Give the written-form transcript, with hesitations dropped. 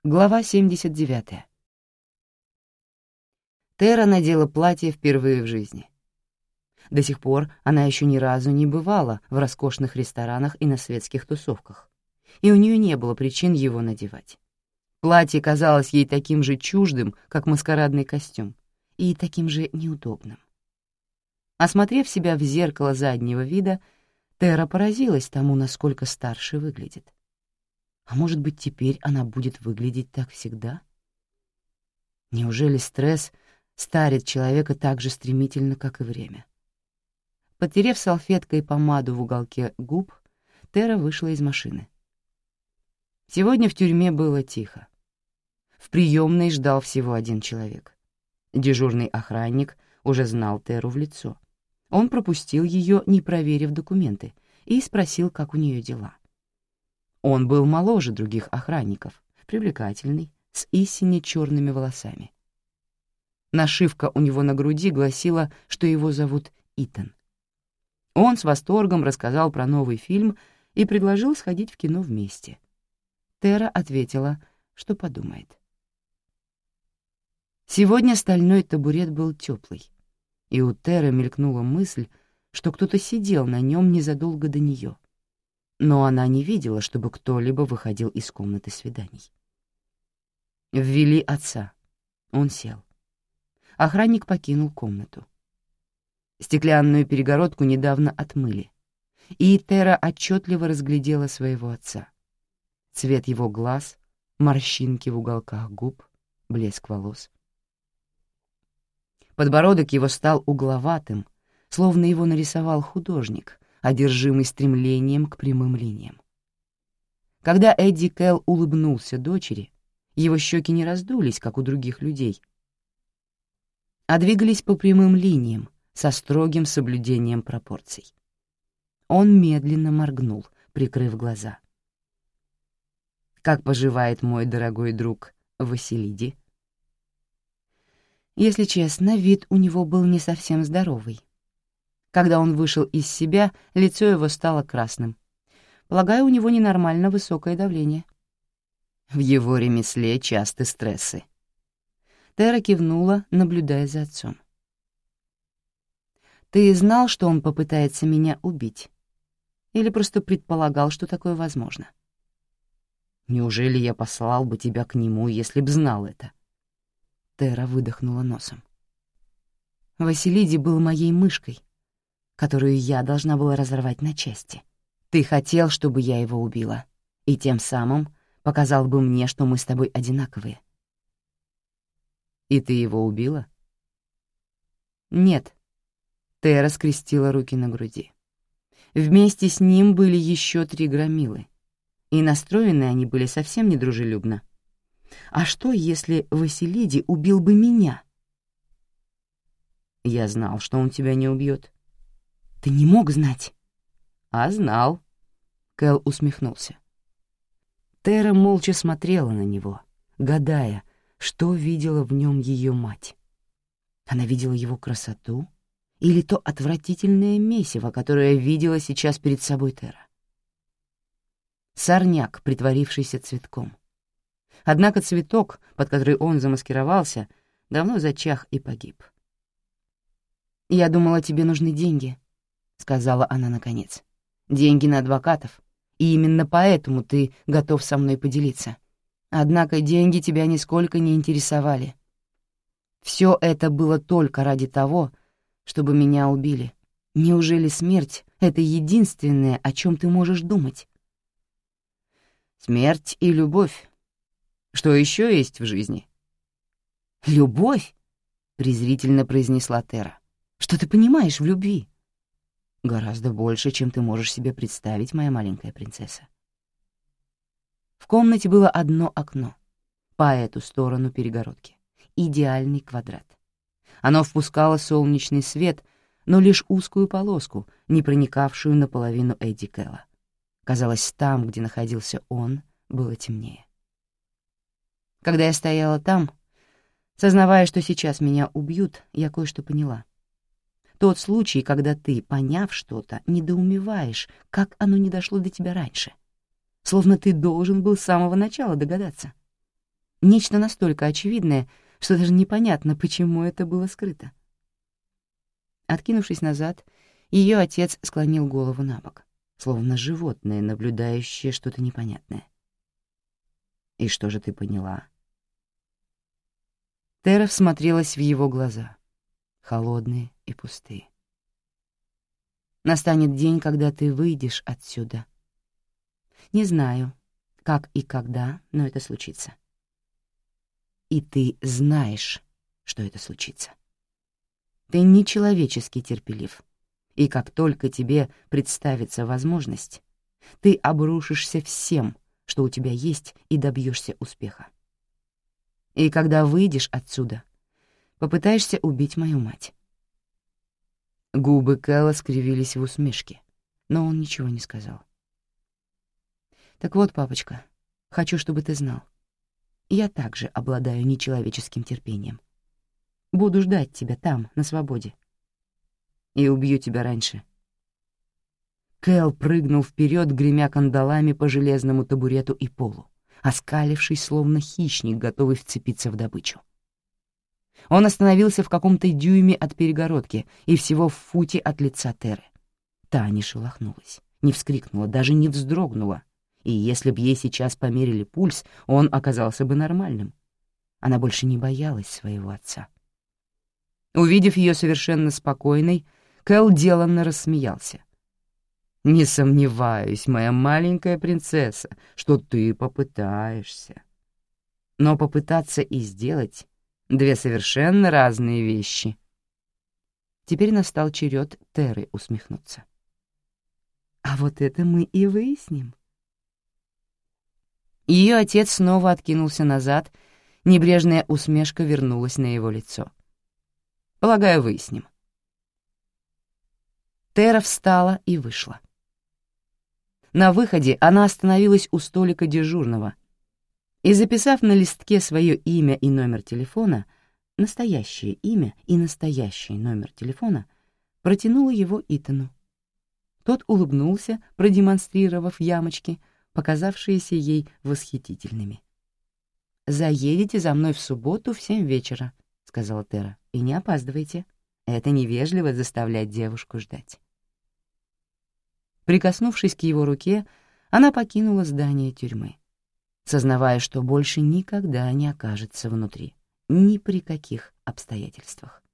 Глава 79. Тера надела платье впервые в жизни. До сих пор она еще ни разу не бывала в роскошных ресторанах и на светских тусовках, и у нее не было причин его надевать. Платье казалось ей таким же чуждым, как маскарадный костюм, и таким же неудобным. Осмотрев себя в зеркало заднего вида, Тера поразилась тому, насколько старше выглядит. А может быть, теперь она будет выглядеть так всегда? Неужели стресс старит человека так же стремительно, как и время? Потерев салфеткой помаду в уголке губ, Тера вышла из машины. Сегодня в тюрьме было тихо. В приемной ждал всего один человек. Дежурный охранник уже знал Теру в лицо. Он пропустил ее, не проверив документы, и спросил, как у нее дела. Он был моложе других охранников, привлекательный, с истинно черными волосами. Нашивка у него на груди гласила, что его зовут Итан. Он с восторгом рассказал про новый фильм и предложил сходить в кино вместе. Тера ответила, что подумает. Сегодня стальной табурет был теплый, и у Теры мелькнула мысль, что кто-то сидел на нем незадолго до нее. Но она не видела, чтобы кто-либо выходил из комнаты свиданий. Ввели отца. Он сел. Охранник покинул комнату. Стеклянную перегородку недавно отмыли, и Тера отчетливо разглядела своего отца. Цвет его глаз, морщинки в уголках губ, блеск волос. Подбородок его стал угловатым, словно его нарисовал художник, одержимый стремлением к прямым линиям. Когда Эдди Кэл улыбнулся дочери, его щеки не раздулись, как у других людей, а двигались по прямым линиям со строгим соблюдением пропорций. Он медленно моргнул, прикрыв глаза. «Как поживает мой дорогой друг Василиди?» Если честно, вид у него был не совсем здоровый. Когда он вышел из себя, лицо его стало красным. Полагаю, у него ненормально высокое давление. В его ремесле часты стрессы. Тера кивнула, наблюдая за отцом. «Ты знал, что он попытается меня убить? Или просто предполагал, что такое возможно?» «Неужели я послал бы тебя к нему, если б знал это?» Тера выдохнула носом. «Василиди был моей мышкой, которую я должна была разорвать на части. Ты хотел, чтобы я его убила, и тем самым показал бы мне, что мы с тобой одинаковые». «И ты его убила?» «Нет». Тера скрестила руки на груди. Вместе с ним были еще 3 громилы, и настроены они были совсем недружелюбно. А что, если Василиди убил бы меня? «Я знал, что он тебя не убьет». «Ты не мог знать». «А знал», — Кэл усмехнулся. Тера молча смотрела на него, гадая, что видела в нем ее мать. Она видела его красоту или то отвратительное месиво, которое видела сейчас перед собой Тера. Сорняк, притворившийся цветком. Однако цветок, под который он замаскировался, давно зачах и погиб. «Я думала, тебе нужны деньги», — сказала она наконец. «Деньги на адвокатов, и именно поэтому ты готов со мной поделиться. Однако деньги тебя нисколько не интересовали. Все это было только ради того, чтобы меня убили. Неужели смерть — это единственное, о чем ты можешь думать?» «Смерть и любовь. Что еще есть в жизни?» «Любовь?» — презрительно произнесла Тера. «Что ты понимаешь в любви?» «Гораздо больше, чем ты можешь себе представить, моя маленькая принцесса». В комнате было одно окно, по эту сторону перегородки, идеальный квадрат. Оно впускало солнечный свет, но лишь узкую полоску, не проникавшую наполовину Эдди Кэла. Казалось, там, где находился он, было темнее. Когда я стояла там, сознавая, что сейчас меня убьют, я кое-что поняла. Тот случай, когда ты, поняв что-то, недоумеваешь, как оно не дошло до тебя раньше. Словно ты должен был с самого начала догадаться. Нечто настолько очевидное, что даже непонятно, почему это было скрыто. Откинувшись назад, ее отец склонил голову на бок, словно животное, наблюдающее что-то непонятное. «И что же ты поняла?» Тера всмотрелась в его глаза, холодные и пустые. «Настанет день, когда ты выйдешь отсюда. Не знаю, как и когда, но это случится. И ты знаешь, что это случится. Ты нечеловечески терпелив, и как только тебе представится возможность, ты обрушишься всем, что у тебя есть, и добьешься успеха. И когда выйдешь отсюда, попытаешься убить мою мать». Губы Кэлла скривились в усмешке, но он ничего не сказал. «Так вот, папочка, хочу, чтобы ты знал. Я также обладаю нечеловеческим терпением. Буду ждать тебя там, на свободе. И убью тебя раньше». Кэл прыгнул вперед, гремя кандалами по железному табурету и полу, оскалившись, словно хищник, готовый вцепиться в добычу. Он остановился в каком-то дюйме от перегородки и всего в футе от лица Теры. Та не шелохнулась, не вскрикнула, даже не вздрогнула, и если б ей сейчас померили пульс, он оказался бы нормальным. Она больше не боялась своего отца. Увидев ее совершенно спокойной, Кэл деланно рассмеялся. «Не сомневаюсь, моя маленькая принцесса, что ты попытаешься. Но попытаться и сделать — две совершенно разные вещи». Теперь настал черед Теры усмехнуться. «А вот это мы и выясним». Ее отец снова откинулся назад, небрежная усмешка вернулась на его лицо. «Полагаю, выясним». Тера встала и вышла. На выходе она остановилась у столика дежурного и, записав на листке свое имя и номер телефона, настоящее имя и настоящий номер телефона, протянула его Итану. Тот улыбнулся, продемонстрировав ямочки, показавшиеся ей восхитительными. «Заедете за мной в субботу в 7 вечера», — сказала Тера, — «и не опаздывайте. Это невежливо заставлять девушку ждать». Прикоснувшись к его руке, она покинула здание тюрьмы, сознавая, что больше никогда не окажется внутри, ни при каких обстоятельствах.